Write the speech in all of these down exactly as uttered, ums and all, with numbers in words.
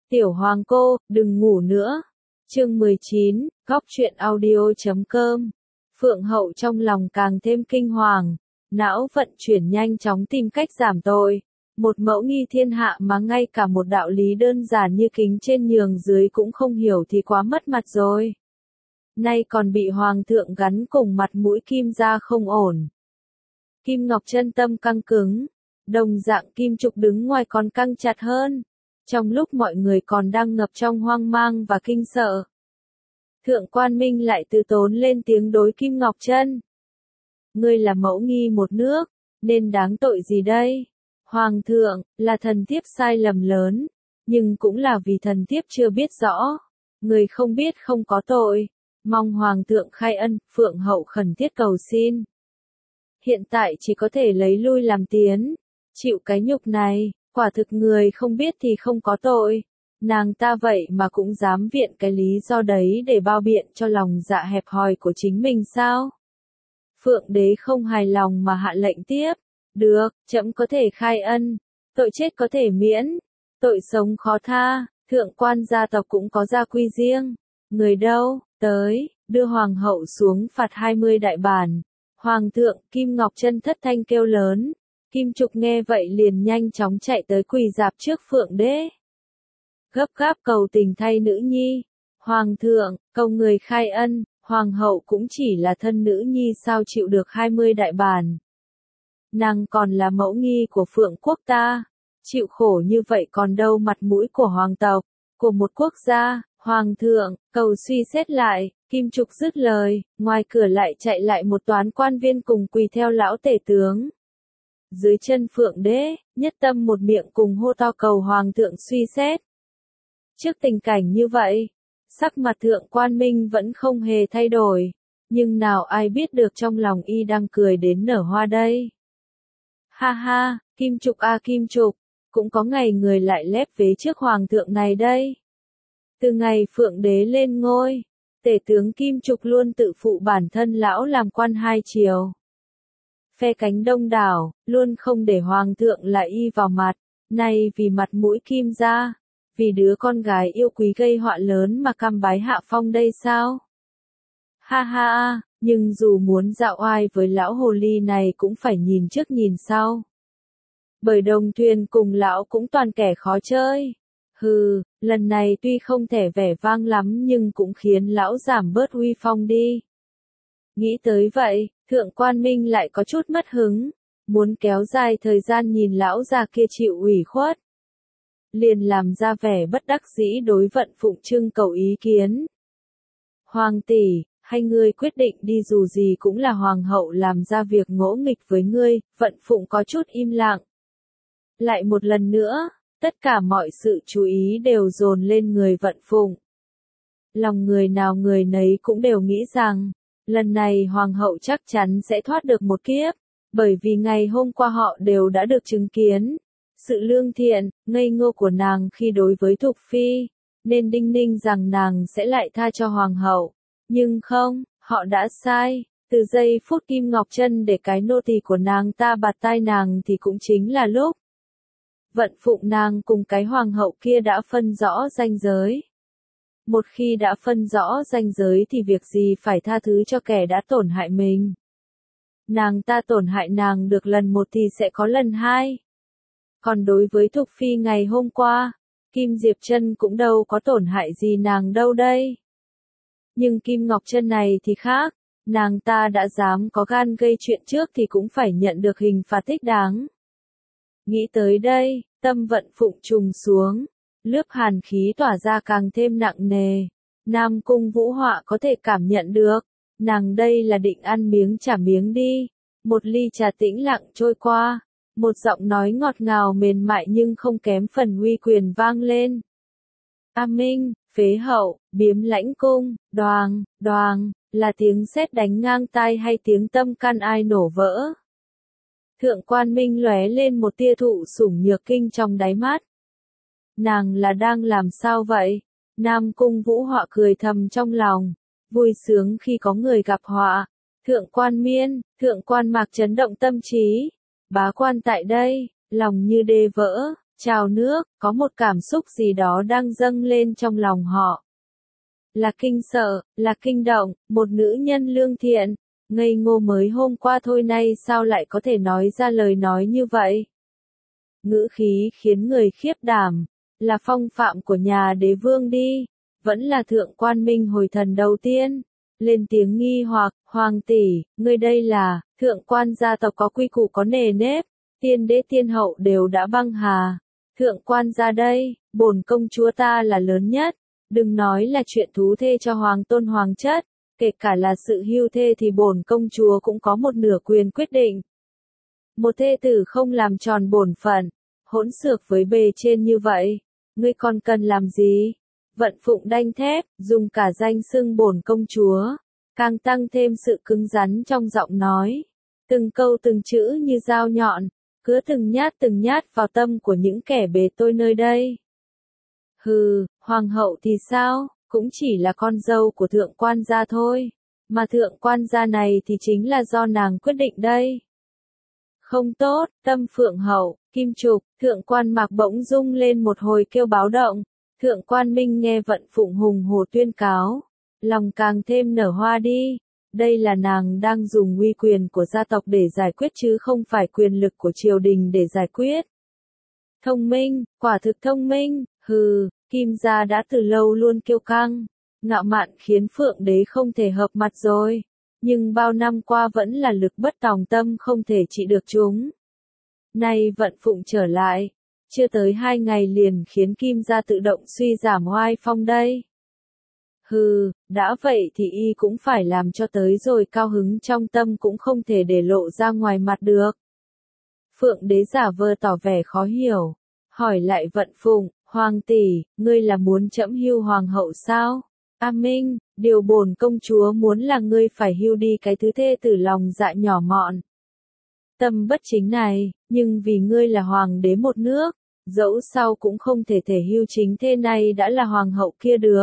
Tiểu Hoàng cô, đừng ngủ nữa. Chương mười chín, góc truyện audio chấm com. Phượng hậu trong lòng càng thêm kinh hoàng, não vận chuyển nhanh chóng tìm cách giảm tội. Một mẫu nghi thiên hạ mà ngay cả một đạo lý đơn giản như kính trên nhường dưới cũng không hiểu thì quá mất mặt rồi. Nay còn bị hoàng thượng gắn cùng mặt mũi Kim gia không ổn. Kim Ngọc chân tâm căng cứng, đồng dạng Kim Trục đứng ngoài còn căng chặt hơn. Trong lúc mọi người còn đang ngập trong hoang mang và kinh sợ, Thượng Quan Minh lại từ tốn lên tiếng đối Kim Ngọc Chân. Ngươi là mẫu nghi một nước, nên đáng tội gì đây? Hoàng thượng, là thần thiếp sai lầm lớn, nhưng cũng là vì thần thiếp chưa biết rõ. Người không biết không có tội, mong Hoàng thượng khai ân. Phượng hậu khẩn thiết cầu xin. Hiện tại chỉ có thể lấy lui làm tiến, chịu cái nhục này. Quả thực người không biết thì không có tội, nàng ta vậy mà cũng dám viện cái lý do đấy để bao biện cho lòng dạ hẹp hòi của chính mình sao? Phượng đế không hài lòng mà hạ lệnh tiếp, được, trẫm có thể khai ân, tội chết có thể miễn, tội sống khó tha, thượng quan gia tộc cũng có gia quy riêng, người đâu, tới, đưa hoàng hậu xuống phạt hai mươi đại bản. Hoàng thượng, Kim Ngọc Chân thất thanh kêu lớn. Kim Trục nghe vậy liền nhanh chóng chạy tới quỳ rạp trước Phượng đế. Gấp gáp cầu tình thay nữ nhi. Hoàng thượng, cầu người khai ân, hoàng hậu cũng chỉ là thân nữ nhi sao chịu được hai mươi đại bản. Nàng còn là mẫu nghi của Phượng quốc ta. Chịu khổ như vậy còn đâu mặt mũi của hoàng tộc, của một quốc gia. Hoàng thượng, cầu suy xét lại. Kim Trục dứt lời, ngoài cửa lại chạy lại một toán quan viên cùng quỳ theo lão tể tướng. Dưới chân Phượng đế, nhất tâm một miệng cùng hô to cầu hoàng thượng suy xét. Trước tình cảnh như vậy, sắc mặt Thượng Quan Minh vẫn không hề thay đổi, nhưng nào ai biết được trong lòng y đang cười đến nở hoa đây. Ha ha, Kim Trục a Kim Trục, cũng có ngày người lại lép vế trước hoàng thượng này đây. Từ ngày Phượng đế lên ngôi, tể tướng Kim Trục luôn tự phụ bản thân lão làm quan hai triều. Phe cánh đông đảo, luôn không để hoàng thượng là y vào mặt, nay vì mặt mũi Kim gia, vì đứa con gái yêu quý gây họa lớn mà cam bái hạ phong đây sao? Ha ha, nhưng dù muốn dạo oai với lão hồ ly này cũng phải nhìn trước nhìn sau. Bởi đồng thuyền cùng lão cũng toàn kẻ khó chơi. Hừ, lần này tuy không thể vẻ vang lắm nhưng cũng khiến lão giảm bớt uy phong đi. Nghĩ tới vậy, Thượng Quan Minh lại có chút mất hứng, muốn kéo dài thời gian nhìn lão già kia chịu ủy khuất. Liền làm ra vẻ bất đắc dĩ đối Vận Phụng trưng cầu ý kiến. Hoàng tỷ, hay ngươi quyết định đi dù gì cũng là hoàng hậu làm ra việc ngỗ nghịch với ngươi. Vận Phụng có chút im lặng. Lại một lần nữa, tất cả mọi sự chú ý đều dồn lên người Vận Phụng. Lòng người nào người nấy cũng đều nghĩ rằng, lần này hoàng hậu chắc chắn sẽ thoát được một kiếp, bởi vì ngày hôm qua họ đều đã được chứng kiến sự lương thiện, ngây ngô của nàng khi đối với Thục Phi, nên đinh ninh rằng nàng sẽ lại tha cho hoàng hậu. Nhưng không, họ đã sai, từ giây phút Kim Ngọc Chân để cái nô tỳ của nàng ta bạt tai nàng thì cũng chính là lúc Vận Phụng nàng cùng cái hoàng hậu kia đã phân rõ ranh giới. Một khi đã phân rõ ranh giới thì việc gì phải tha thứ cho kẻ đã tổn hại mình. Nàng ta tổn hại nàng được lần một thì sẽ có lần hai. Còn đối với Thục Phi ngày hôm qua, Kim Diệp Chân cũng đâu có tổn hại gì nàng đâu đây. Nhưng Kim Ngọc Chân này thì khác, nàng ta đã dám có gan gây chuyện trước thì cũng phải nhận được hình phạt thích đáng. Nghĩ tới đây, tâm Vận Phụng trùng xuống. Lớp hàn khí tỏa ra càng thêm nặng nề. Nam Cung Vũ Họa có thể cảm nhận được. Nàng đây là định ăn miếng trả miếng đi. Một ly trà tĩnh lặng trôi qua. Một giọng nói ngọt ngào mềm mại nhưng không kém phần uy quyền vang lên. A Minh, phế hậu, biếm lãnh cung, đoàng, đoàng, là tiếng sét đánh ngang tai hay tiếng tâm can ai nổ vỡ? Thượng Quan Minh lóe lên một tia thụ sủng nhược kinh trong đáy mắt. Nàng là đang làm sao vậy? Nam Cung Vũ Họa cười thầm trong lòng, vui sướng khi có người gặp họa. Thượng Quan Miên, Thượng Quan Mạc chấn động tâm trí. Bá quan tại đây, lòng như đê vỡ, trào nước, có một cảm xúc gì đó đang dâng lên trong lòng họ. Là kinh sợ, là kinh động, một nữ nhân lương thiện, ngây ngô mới hôm qua thôi nay sao lại có thể nói ra lời nói như vậy. Ngữ khí khiến người khiếp đảm, là phong phạm của nhà đế vương đi, vẫn là thượng quan minh hồi thần đầu tiên. Lên tiếng nghi hoặc, hoàng tỷ, ngươi đây là, thượng quan gia tộc có quy củ có nề nếp, tiên đế tiên hậu đều đã băng hà. Thượng quan gia đây, bổn công chúa ta là lớn nhất, đừng nói là chuyện thú thê cho hoàng tôn hoàng chất, kể cả là sự hưu thê thì bổn công chúa cũng có một nửa quyền quyết định. Một thê tử không làm tròn bổn phận, hỗn xược với bề trên như vậy, ngươi còn cần làm gì? Vận Phụng đanh thép, dùng cả danh xưng bổn công chúa, càng tăng thêm sự cứng rắn trong giọng nói. Từng câu từng chữ như dao nhọn, cứa từng nhát từng nhát vào tâm của những kẻ bề tôi nơi đây. Hừ, hoàng hậu thì sao, cũng chỉ là con dâu của thượng quan gia thôi, mà thượng quan gia này thì chính là do nàng quyết định đây. Không tốt, Tâm Phượng hậu, Kim Trục, thượng quan Mạc bỗng rung lên một hồi kêu báo động. Thượng quan Minh nghe Vận Phụng hùng hồ tuyên cáo, lòng càng thêm nở hoa đi, đây là nàng đang dùng uy quyền của gia tộc để giải quyết chứ không phải quyền lực của triều đình để giải quyết. Thông minh, quả thực thông minh, hừ, Kim gia đã từ lâu luôn kiêu căng, ngạo mạn khiến Phượng đế không thể hợp mặt rồi, nhưng bao năm qua vẫn là lực bất tòng tâm không thể trị được chúng. Nay Vận Phụng trở lại, chưa tới hai ngày liền khiến Kim gia tự động suy giảm oai phong đây. Hừ, đã vậy thì y cũng phải làm cho tới rồi cao hứng trong tâm cũng không thể để lộ ra ngoài mặt được. Phượng đế giả vờ tỏ vẻ khó hiểu, hỏi lại Vận Phụng, hoàng tỷ, ngươi là muốn trẫm hưu hoàng hậu sao? A Minh, điều bổn công chúa muốn là ngươi phải hưu đi cái thứ thê tử lòng dạ nhỏ mọn. Tâm bất chính này, nhưng vì ngươi là hoàng đế một nước, dẫu sao cũng không thể thể hưu chính thê này đã là hoàng hậu kia được.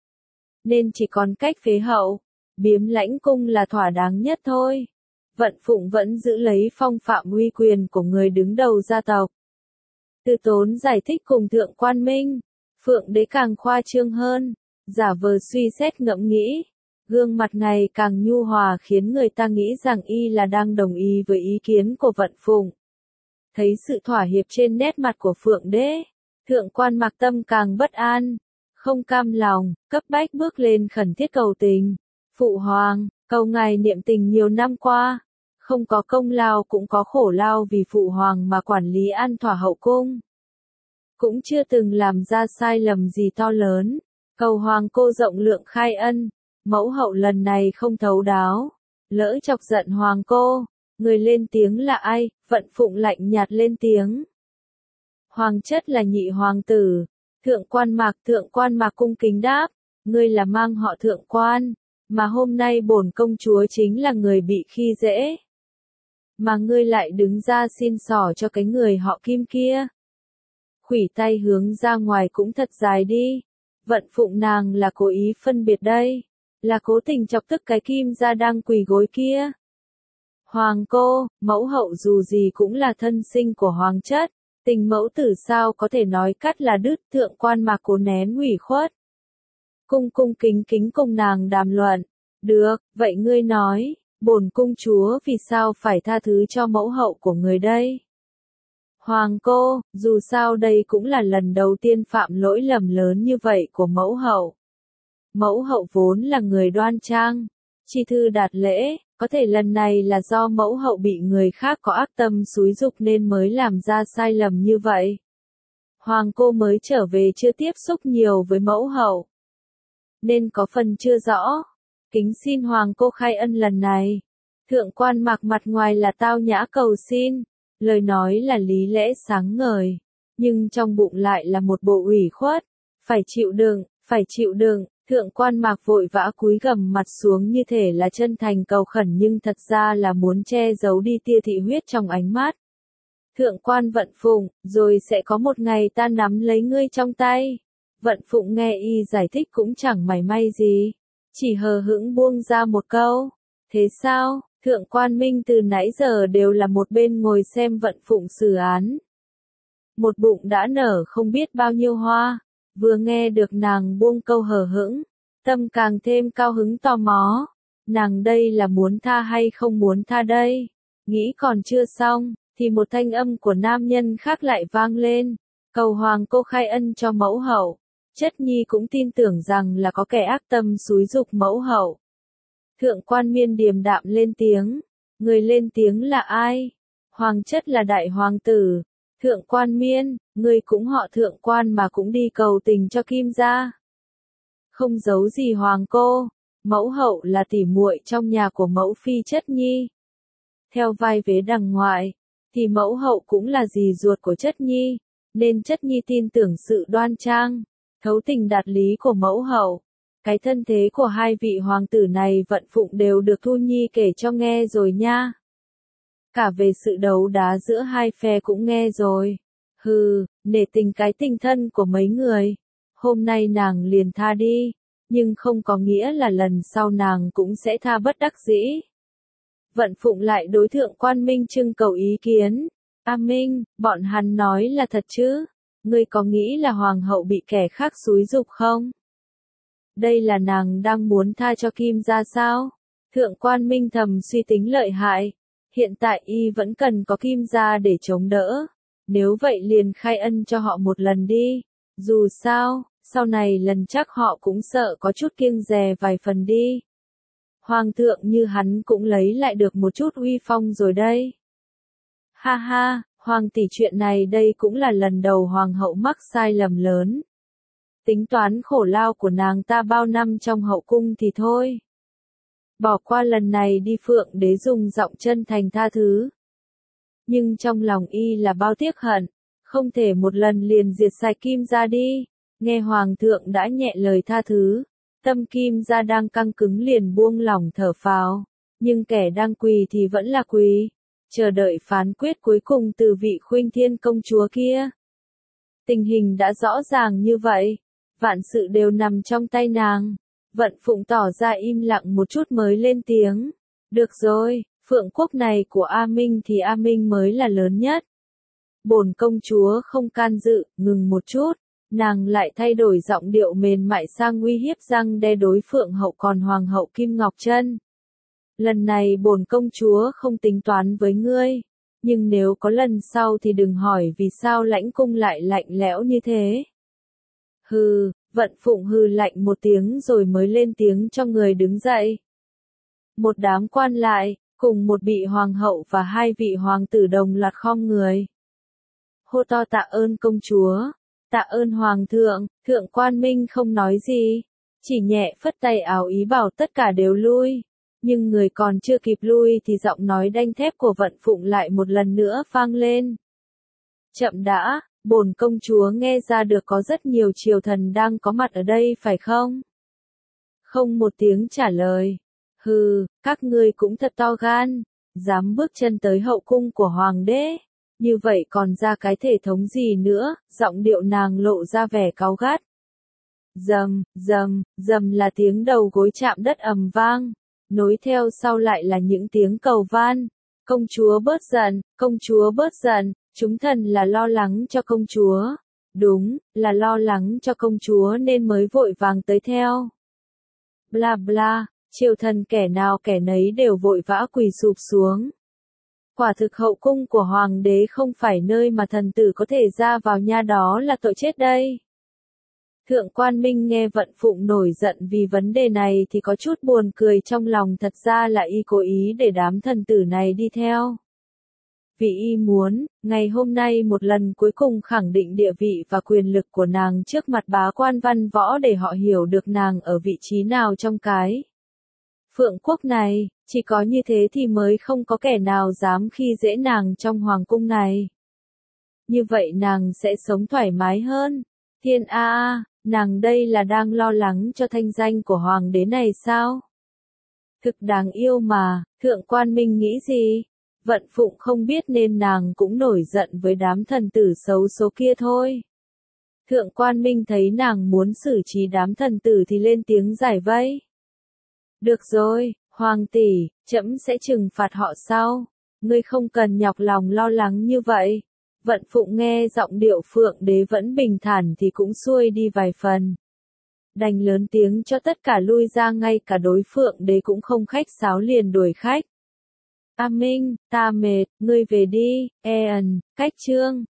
Nên chỉ còn cách phế hậu, biếm lãnh cung là thỏa đáng nhất thôi. Vận Phụng vẫn giữ lấy phong phạm uy quyền của người đứng đầu gia tộc. Từ Tốn giải thích cùng thượng quan Minh, Phượng đế càng khoa trương hơn, giả vờ suy xét ngẫm nghĩ. Gương mặt ngày càng nhu hòa khiến người ta nghĩ rằng y là đang đồng ý với ý kiến của Vận Phụng. Thấy sự thỏa hiệp trên nét mặt của Phượng đế, thượng quan Mạc tâm càng bất an, không cam lòng, cấp bách bước lên khẩn thiết cầu tình. Phụ hoàng, cầu ngài niệm tình nhiều năm qua, không có công lao cũng có khổ lao vì phụ hoàng mà quản lý an thỏa hậu cung. Cũng chưa từng làm ra sai lầm gì to lớn, cầu hoàng cô rộng lượng khai ân. Mẫu hậu lần này không thấu đáo, lỡ chọc giận hoàng cô, người lên tiếng là ai? Vận Phụng lạnh nhạt lên tiếng. Hoàng chất là nhị hoàng tử. Thượng quan Mạc, thượng quan Mạc cung kính đáp, ngươi là mang họ thượng quan, mà hôm nay bổn công chúa chính là người bị khi dễ. Mà ngươi lại đứng ra xin xỏ cho cái người họ Kim kia. Khuỷu tay hướng ra ngoài cũng thật dài đi. Vận Phụng nàng là cố ý phân biệt đây. Là cố tình chọc tức cái Kim gia đang quỳ gối kia. Hoàng cô, mẫu hậu dù gì cũng là thân sinh của hoàng chất, tình mẫu tử sao có thể nói cắt là đứt. Thượng quan Mạc cố nén ủy khuất. Cung cung kính kính cùng nàng đàm luận. Được, vậy ngươi nói, bổn cung chúa vì sao phải tha thứ cho mẫu hậu của người đây? Hoàng cô, dù sao đây cũng là lần đầu tiên phạm lỗi lầm lớn như vậy của mẫu hậu. Mẫu hậu vốn là người đoan trang, chi thư đạt lễ, có thể lần này là do mẫu hậu bị người khác có ác tâm xúi giục nên mới làm ra sai lầm như vậy. Hoàng cô mới trở về chưa tiếp xúc nhiều với mẫu hậu, nên có phần chưa rõ. Kính xin hoàng cô khai ân lần này. Thượng quan Mạc mặt ngoài là tao nhã cầu xin, lời nói là lý lẽ sáng ngời, nhưng trong bụng lại là một bộ ủy khuất. Phải chịu đựng, phải chịu đựng. Thượng quan Mạc vội vã cúi gằm mặt xuống như thể là chân thành cầu khẩn nhưng thật ra là muốn che giấu đi tia thị huyết trong ánh mắt. Thượng quan Vận Phụng, rồi sẽ có một ngày ta nắm lấy ngươi trong tay. Vận Phụng nghe y giải thích cũng chẳng mảy may gì, chỉ hờ hững buông ra một câu. Thế sao? Thượng quan Minh từ nãy giờ đều là một bên ngồi xem Vận Phụng xử án. một bụng đã nở không biết bao nhiêu hoa, vừa nghe được nàng buông câu hờ hững, tâm càng thêm cao hứng tò mò, nàng đây là muốn tha hay không muốn tha đây, nghĩ còn chưa xong, thì một thanh âm của nam nhân khác lại vang lên, cầu hoàng cô khai ân cho mẫu hậu, chất nhi cũng tin tưởng rằng là có kẻ ác tâm xúi giục mẫu hậu. Thượng quan miên điềm đạm lên tiếng, người lên tiếng là ai? Hoàng chất là đại hoàng tử. Thượng quan miên, người cũng họ thượng quan mà cũng đi cầu tình cho Kim gia. Không giấu gì hoàng cô, mẫu hậu là tỉ muội trong nhà của mẫu phi chất nhi. Theo vai vế đằng ngoại, thì mẫu hậu cũng là dì ruột của chất nhi, nên chất nhi tin tưởng sự đoan trang, thấu tình đạt lý của mẫu hậu. Cái thân thế của hai vị hoàng tử này Vận Phụng đều được Thu Nhi kể cho nghe rồi nha. Cả về sự đấu đá giữa hai phe cũng nghe rồi. Hừ, nể tình cái tình thân của mấy người. Hôm nay nàng liền tha đi, nhưng không có nghĩa là lần sau nàng cũng sẽ tha bất đắc dĩ. Vận Phụng lại đối Thượng quan Minh trưng cầu ý kiến. A Minh, bọn hắn nói là thật chứ? Ngươi có nghĩ là hoàng hậu bị kẻ khác xúi giục không? Đây là nàng đang muốn tha cho Kim gia sao? Thượng quan Minh thầm suy tính lợi hại. Hiện tại y vẫn cần có Kim gia để chống đỡ. Nếu vậy liền khai ân cho họ một lần đi. Dù sao, sau này lần chắc họ cũng sợ có chút kiêng dè vài phần đi. Hoàng thượng như hắn cũng lấy lại được một chút uy phong rồi đây. Ha ha, hoàng tỷ chuyện này đây cũng là lần đầu hoàng hậu mắc sai lầm lớn. Tính toán khổ lao của nàng ta bao năm trong hậu cung thì thôi. Bỏ qua lần này đi Phượng Đế dùng giọng chân thành tha thứ. Nhưng trong lòng y là bao tiếc hận, không thể một lần liền diệt sạch Kim gia đi. Nghe hoàng thượng đã nhẹ lời tha thứ, tâm Kim gia đang căng cứng liền buông lỏng thở phào, nhưng kẻ đang quỳ thì vẫn là quỳ, chờ đợi phán quyết cuối cùng từ vị Khuynh Thiên công chúa kia. Tình hình đã rõ ràng như vậy, vạn sự đều nằm trong tay nàng. Vận Phụng tỏ ra im lặng một chút mới lên tiếng. Được rồi, phượng quốc này của A Minh thì A Minh mới là lớn nhất. Bổn công chúa không can dự, ngừng một chút, nàng lại thay đổi giọng điệu mềm mại sang uy hiếp răng đe đối phượng hậu còn hoàng hậu Kim Ngọc Trân. Lần này bổn công chúa không tính toán với ngươi, nhưng nếu có lần sau thì đừng hỏi vì sao lãnh cung lại lạnh lẽo như thế. Hừ, Vận Phụng hừ lạnh một tiếng rồi mới lên tiếng cho người đứng dậy. Một đám quan lại, cùng một vị hoàng hậu và hai vị hoàng tử đồng loạt khom người. Hô to tạ ơn công chúa, tạ ơn hoàng thượng. Thượng quan Minh không nói gì, chỉ nhẹ phất tay áo ý bảo tất cả đều lui. Nhưng người còn chưa kịp lui thì giọng nói đanh thép của Vận Phụng lại một lần nữa vang lên. Chậm đã, bổn công chúa nghe ra được có rất nhiều triều thần đang có mặt ở đây phải không? Không một tiếng trả lời. Hừ, các ngươi cũng thật to gan, dám bước chân tới hậu cung của hoàng đế. Như vậy còn ra cái thể thống gì nữa? Giọng điệu nàng lộ ra vẻ cáu gắt. Dầm, dầm, dầm là tiếng đầu gối chạm đất ầm vang. Nối theo sau lại là những tiếng cầu van. Công chúa bớt giận, công chúa bớt giận, chúng thần là lo lắng cho công chúa. Đúng, là lo lắng cho công chúa nên mới vội vàng tới theo. Bla bla, triều thần kẻ nào kẻ nấy đều vội vã quỳ sụp xuống. Quả thực hậu cung của hoàng đế không phải nơi mà thần tử có thể ra vào nha, đó là tội chết đây. Thượng quan Minh nghe Vận Phụng nổi giận vì vấn đề này thì có chút buồn cười trong lòng, thật ra là y cố ý để đám thần tử này đi theo. Vì y muốn, ngày hôm nay một lần cuối cùng khẳng định địa vị và quyền lực của nàng trước mặt bá quan văn võ để họ hiểu được nàng ở vị trí nào trong cái Phượng quốc này, chỉ có như thế thì mới không có kẻ nào dám khi dễ nàng trong hoàng cung này. Như vậy nàng sẽ sống thoải mái hơn. Thiên a a, nàng đây là đang lo lắng cho thanh danh của hoàng đế này sao? Thực đáng yêu mà, thượng quan Minh nghĩ gì? Vận Phụng không biết nên nàng cũng nổi giận với đám thần tử xấu số kia thôi. Thượng quan Minh thấy nàng muốn xử trí đám thần tử thì lên tiếng giải vây. Được rồi, hoàng tỷ, trẫm sẽ trừng phạt họ sau. Ngươi không cần nhọc lòng lo lắng như vậy. Vận Phụng nghe giọng điệu Phượng Đế vẫn bình thản thì cũng xuôi đi vài phần. Đành lớn tiếng cho tất cả lui ra, ngay cả đối Phượng Đế cũng không khách sáo liền đuổi khách. A Minh, ta mệt, ngươi về đi. Ean, cách trương.